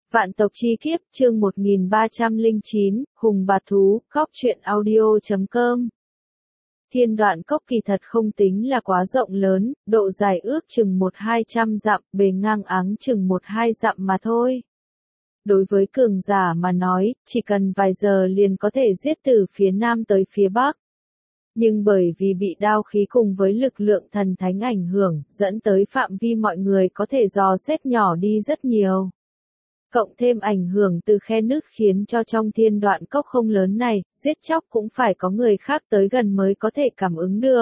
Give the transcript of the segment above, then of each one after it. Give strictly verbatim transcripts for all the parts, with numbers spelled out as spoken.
Vạn tộc chi kiếp, chương một nghìn ba trăm lẻ chín, Hùng Bạt Thú, Cóc truyện audio chấm com. Thiên Đoạn Cốc kỳ thật không tính là quá rộng lớn, độ dài ước chừng một hai trăm dặm, bề ngang áng chừng một hai dặm mà thôi. Đối với cường giả mà nói, chỉ cần vài giờ liền có thể giết từ phía nam tới phía bắc. Nhưng bởi vì bị đao khí cùng với lực lượng thần thánh ảnh hưởng, dẫn tới phạm vi mọi người có thể dò xét nhỏ đi rất nhiều. Cộng thêm ảnh hưởng từ khe nứt khiến cho trong thiên đoạn cốc không lớn này, giết chóc cũng phải có người khác tới gần mới có thể cảm ứng được.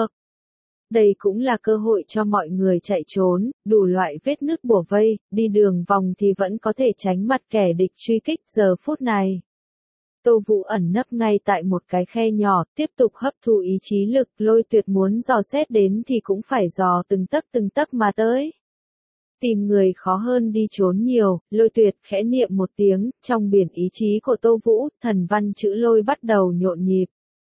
Đây cũng là cơ hội cho mọi người chạy trốn, đủ loại vết nứt bủa vây, đi đường vòng thì vẫn có thể tránh mặt kẻ địch truy kích giờ phút này. Tô Vũ ẩn nấp ngay tại một cái khe nhỏ, tiếp tục hấp thu ý chí lực, Lôi Tuyệt muốn dò xét đến thì cũng phải dò từng tấc từng tấc mà tới. Tìm người khó hơn đi trốn nhiều, Lôi Tuyệt khẽ niệm một tiếng, trong biển ý chí của Tô Vũ, thần văn chữ lôi bắt đầu nhộn nhịp.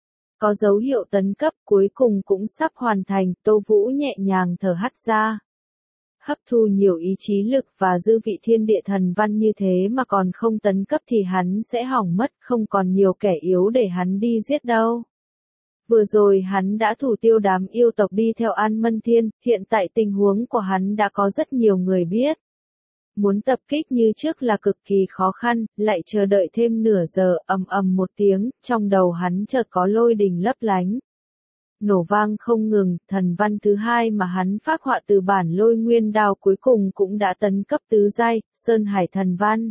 Có dấu hiệu tấn cấp cuối cùng cũng sắp hoàn thành, Tô Vũ nhẹ nhàng thở hắt ra. Hấp thu nhiều ý chí lực và dư vị thiên địa thần văn như thế mà còn không tấn cấp thì hắn sẽ hỏng mất, không còn nhiều kẻ yếu để hắn đi giết đâu. Vừa rồi hắn đã thủ tiêu đám yêu tộc đi theo An Mân Thiên, hiện tại tình huống của hắn đã có rất nhiều người biết. Muốn tập kích như trước là cực kỳ khó khăn, lại chờ đợi thêm nửa giờ, ầm ầm một tiếng, trong đầu hắn chợt có lôi đình lấp lánh. Nổ vang không ngừng, thần văn thứ hai mà hắn phác họa từ bản Lôi Nguyên Đao cuối cùng cũng đã tấn cấp tứ giai, Sơn Hải thần văn.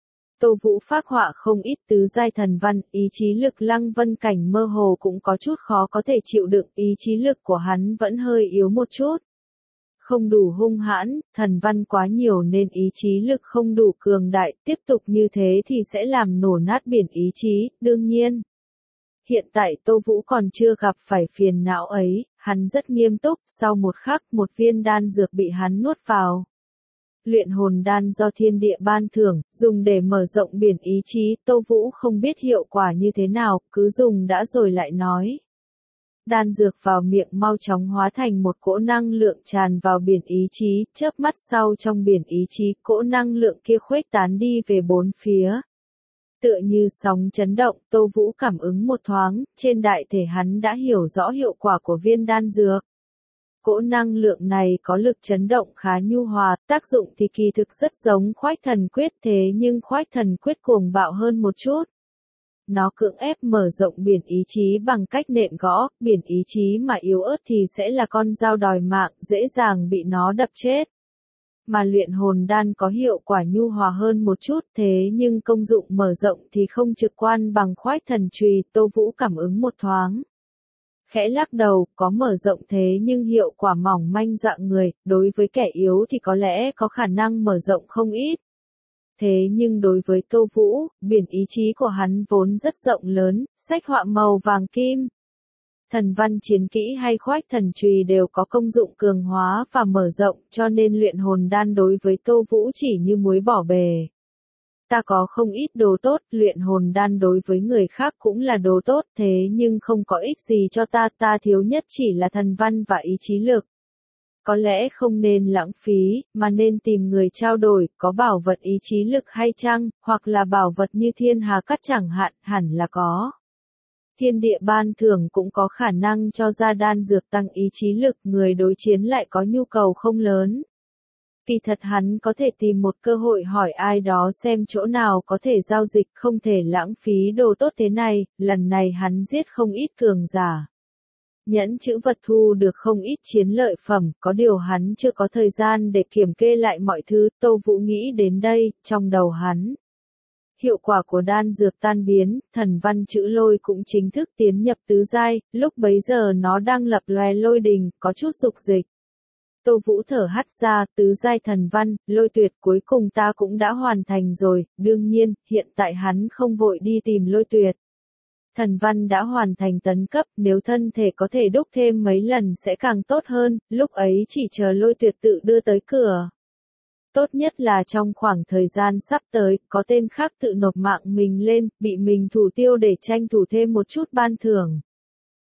Tô Vũ phác họa không ít tứ giai thần văn, ý chí lực Lăng Vân Cảnh mơ hồ cũng có chút khó có thể chịu đựng, ý chí lực của hắn vẫn hơi yếu một chút. Không đủ hung hãn, thần văn quá nhiều nên ý chí lực không đủ cường đại, tiếp tục như thế thì sẽ làm nổ nát biển ý chí, đương nhiên. Hiện tại Tô Vũ còn chưa gặp phải phiền não ấy, hắn rất nghiêm túc, sau một khắc một viên đan dược bị hắn nuốt vào. Luyện hồn đan do thiên địa ban thưởng, dùng để mở rộng biển ý chí, Tô Vũ không biết hiệu quả như thế nào, cứ dùng đã rồi lại nói. Đan dược vào miệng mau chóng hóa thành một cỗ năng lượng tràn vào biển ý chí, chớp mắt sau trong biển ý chí, cỗ năng lượng kia khuếch tán đi về bốn phía. Tựa như sóng chấn động, Tô Vũ cảm ứng một thoáng, trên đại thể hắn đã hiểu rõ hiệu quả của viên đan dược. Cỗ năng lượng này có lực chấn động khá nhu hòa, tác dụng thì kỳ thực rất giống Khoách Thần Quyết, thế nhưng Khoách Thần Quyết cuồng bạo hơn một chút. Nó cưỡng ép mở rộng biển ý chí bằng cách nện gõ, biển ý chí mà yếu ớt thì sẽ là con dao đòi mạng, dễ dàng bị nó đập chết. Mà luyện hồn đan có hiệu quả nhu hòa hơn một chút, thế nhưng công dụng mở rộng thì không trực quan bằng Khoách Thần Chùy, Tô Vũ cảm ứng một thoáng. Khẽ lắc đầu, có mở rộng thế nhưng hiệu quả mỏng manh dạng người, đối với kẻ yếu thì có lẽ có khả năng mở rộng không ít. Thế nhưng đối với Tô Vũ, biển ý chí của hắn vốn rất rộng lớn, sách họa màu vàng kim. Thần văn chiến kỹ hay Khoách Thần Chùy đều có công dụng cường hóa và mở rộng, cho nên luyện hồn đan đối với Tô Vũ chỉ như muối bỏ bề. Ta có không ít đồ tốt, luyện hồn đan đối với người khác cũng là đồ tốt, thế nhưng không có ích gì cho ta, ta thiếu nhất chỉ là thần văn và ý chí lực. Có lẽ không nên lãng phí, mà nên tìm người trao đổi, có bảo vật ý chí lực hay chăng, hoặc là bảo vật như thiên hà cắt chẳng hạn, hẳn là có. Thiên địa ban thưởng cũng có khả năng cho ra đan dược tăng ý chí lực, người đối chiến lại có nhu cầu không lớn. Kỳ thật hắn có thể tìm một cơ hội hỏi ai đó xem chỗ nào có thể giao dịch, không thể lãng phí đồ tốt thế này, lần này hắn giết không ít cường giả. Nhẫn chữ vật thu được không ít chiến lợi phẩm, có điều hắn chưa có thời gian để kiểm kê lại mọi thứ, Tô Vũ nghĩ đến đây, trong đầu hắn. Hiệu quả của đan dược tan biến, thần văn chữ lôi cũng chính thức tiến nhập tứ giai, lúc bấy giờ nó đang lập lòe lôi đình, có chút dục dịch. Tô Vũ thở hắt ra, tứ giai thần văn, Lôi Tuyệt cuối cùng ta cũng đã hoàn thành rồi, đương nhiên, hiện tại hắn không vội đi tìm Lôi Tuyệt. Thần văn đã hoàn thành tấn cấp, nếu thân thể có thể đúc thêm mấy lần sẽ càng tốt hơn, lúc ấy chỉ chờ Lôi Tuyệt tự đưa tới cửa. Tốt nhất là trong khoảng thời gian sắp tới, có tên khác tự nộp mạng mình lên, bị mình thủ tiêu để tranh thủ thêm một chút ban thưởng.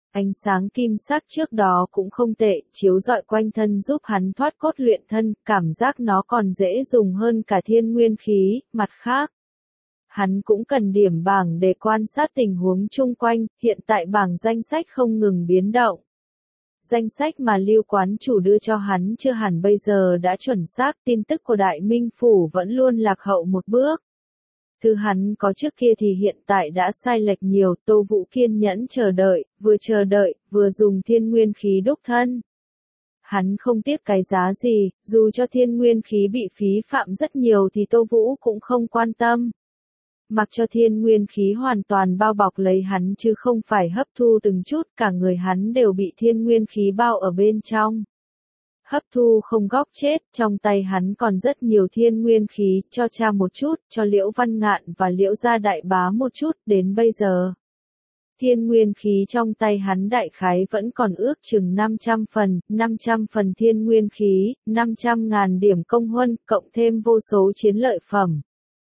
Ánh sáng kim sắc trước đó cũng không tệ, chiếu rọi quanh thân giúp hắn thoát cốt luyện thân, cảm giác nó còn dễ dùng hơn cả thiên nguyên khí. Mặt khác, hắn cũng cần điểm bảng để quan sát tình huống chung quanh, hiện tại bảng danh sách không ngừng biến động. Danh sách mà Lưu quán chủ đưa cho hắn chưa hẳn bây giờ đã chuẩn xác, tin tức của Đại Minh Phủ vẫn luôn lạc hậu một bước. Thứ hắn có trước kia thì hiện tại đã sai lệch nhiều, Tô Vũ kiên nhẫn chờ đợi, vừa chờ đợi, vừa dùng thiên nguyên khí đúc thân. Hắn không tiếc cái giá gì, dù cho thiên nguyên khí bị phí phạm rất nhiều thì Tô Vũ cũng không quan tâm. Mặc cho thiên nguyên khí hoàn toàn bao bọc lấy hắn chứ không phải hấp thu từng chút, cả người hắn đều bị thiên nguyên khí bao ở bên trong. Hấp thu không góc chết, trong tay hắn còn rất nhiều thiên nguyên khí, cho cha một chút, cho Liễu Văn Ngạn và Liễu Gia Đại Bá một chút, đến bây giờ. Thiên nguyên khí trong tay hắn đại khái vẫn còn ước chừng năm trăm phần, năm trăm phần thiên nguyên khí, năm trăm ngàn điểm công huân, cộng thêm vô số chiến lợi phẩm.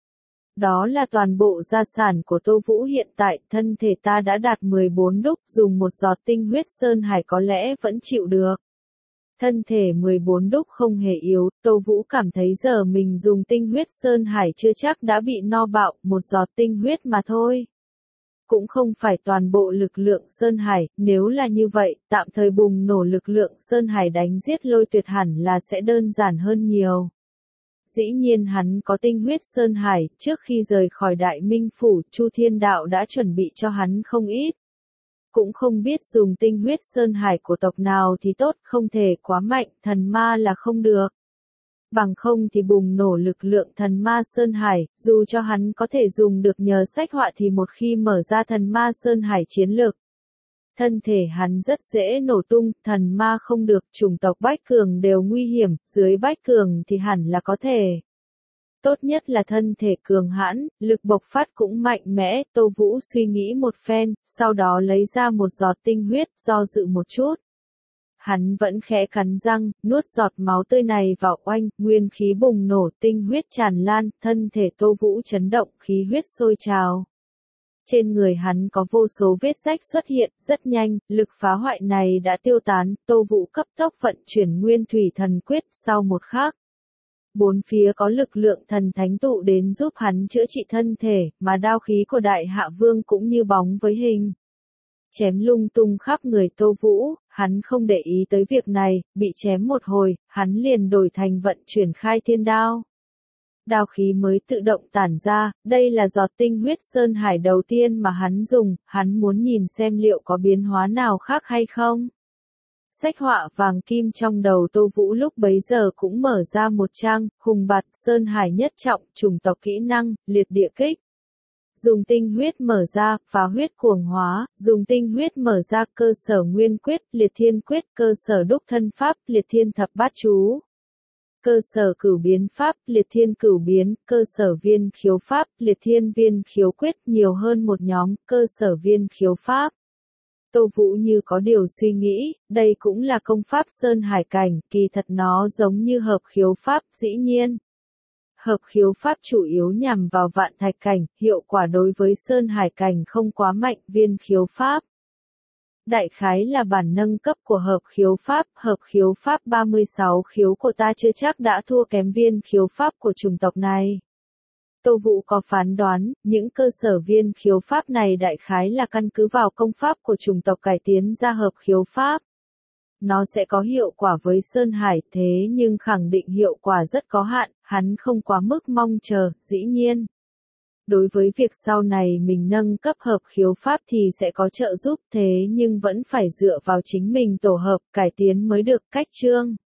Đó là toàn bộ gia sản của Tô Vũ hiện tại, thân thể ta đã đạt mười bốn đúc, dùng một giọt tinh huyết sơn hải có lẽ vẫn chịu được. Thân thể mười bốn đúc không hề yếu, Tô Vũ cảm thấy giờ mình dùng tinh huyết sơn hải chưa chắc đã bị no bạo, một giọt tinh huyết mà thôi. Cũng không phải toàn bộ lực lượng sơn hải, nếu là như vậy, tạm thời bùng nổ lực lượng sơn hải đánh giết Lôi Tuyệt hẳn là sẽ đơn giản hơn nhiều. Dĩ nhiên hắn có tinh huyết sơn hải, trước khi rời khỏi Đại Minh Phủ, Chu Thiên Đạo đã chuẩn bị cho hắn không ít. Cũng không biết dùng tinh huyết sơn hải của tộc nào thì tốt, không thể quá mạnh, thần ma là không được. Bằng không thì bùng nổ lực lượng thần ma sơn hải, dù cho hắn có thể dùng được nhờ sách họa thì một khi mở ra thần ma sơn hải chiến lược. Thân thể hắn rất dễ nổ tung, thần ma không được, chủng tộc Bách Cường đều nguy hiểm, dưới Bách Cường thì hẳn là có thể. Tốt nhất là thân thể cường hãn, lực bộc phát cũng mạnh mẽ, Tô Vũ suy nghĩ một phen, sau đó lấy ra một giọt tinh huyết, do dự một chút. Hắn vẫn khẽ cắn răng, nuốt giọt máu tươi này vào oanh, nguyên khí bùng nổ, tinh huyết tràn lan, thân thể Tô Vũ chấn động, khí huyết sôi trào. Trên người hắn có vô số vết rách xuất hiện, rất nhanh, lực phá hoại này đã tiêu tán, Tô Vũ cấp tốc vận chuyển nguyên thủy thần quyết, sau một khắc. Bốn phía có lực lượng thần thánh tụ đến giúp hắn chữa trị thân thể, mà đao khí của Đại Hạ Vương cũng như bóng với hình. Chém lung tung khắp người Tô Vũ, hắn không để ý tới việc này, bị chém một hồi, hắn liền đổi thành vận chuyển khai thiên đao. Đao khí mới tự động tản ra, đây là giọt tinh huyết sơn hải đầu tiên mà hắn dùng, hắn muốn nhìn xem liệu có biến hóa nào khác hay không. Sách họa vàng kim trong đầu Tô Vũ lúc bấy giờ cũng mở ra một trang, hùng bạt sơn hải nhất trọng, chủng tộc kỹ năng, liệt địa kích. Dùng tinh huyết mở ra, phá huyết cuồng hóa, dùng tinh huyết mở ra cơ sở nguyên quyết, liệt thiên quyết, cơ sở đúc thân pháp, liệt thiên thập bát chú. Cơ sở cửu biến pháp, liệt thiên cửu biến, cơ sở viên khiếu pháp, liệt thiên viên khiếu quyết, nhiều hơn một nhóm, cơ sở viên khiếu pháp. Tô Vũ như có điều suy nghĩ, đây cũng là công pháp sơn hải cảnh, kỳ thật nó giống như hợp khiếu pháp, dĩ nhiên. Hợp khiếu pháp chủ yếu nhằm vào vạn thạch cảnh, hiệu quả đối với sơn hải cảnh không quá mạnh, viên khiếu pháp. Đại khái là bản nâng cấp của hợp khiếu pháp, hợp khiếu pháp ba mươi sáu khiếu của ta chưa chắc đã thua kém viên khiếu pháp của chủng tộc này. Tô Vũ có phán đoán, những cơ sở viên khiếu pháp này đại khái là căn cứ vào công pháp của chủng tộc cải tiến ra hợp khiếu pháp. Nó sẽ có hiệu quả với Sơn Hải thế nhưng khẳng định hiệu quả rất có hạn, hắn không quá mức mong chờ, dĩ nhiên. Đối với việc sau này mình nâng cấp hợp khiếu pháp thì sẽ có trợ giúp thế nhưng vẫn phải dựa vào chính mình tổ hợp cải tiến mới được cách chương.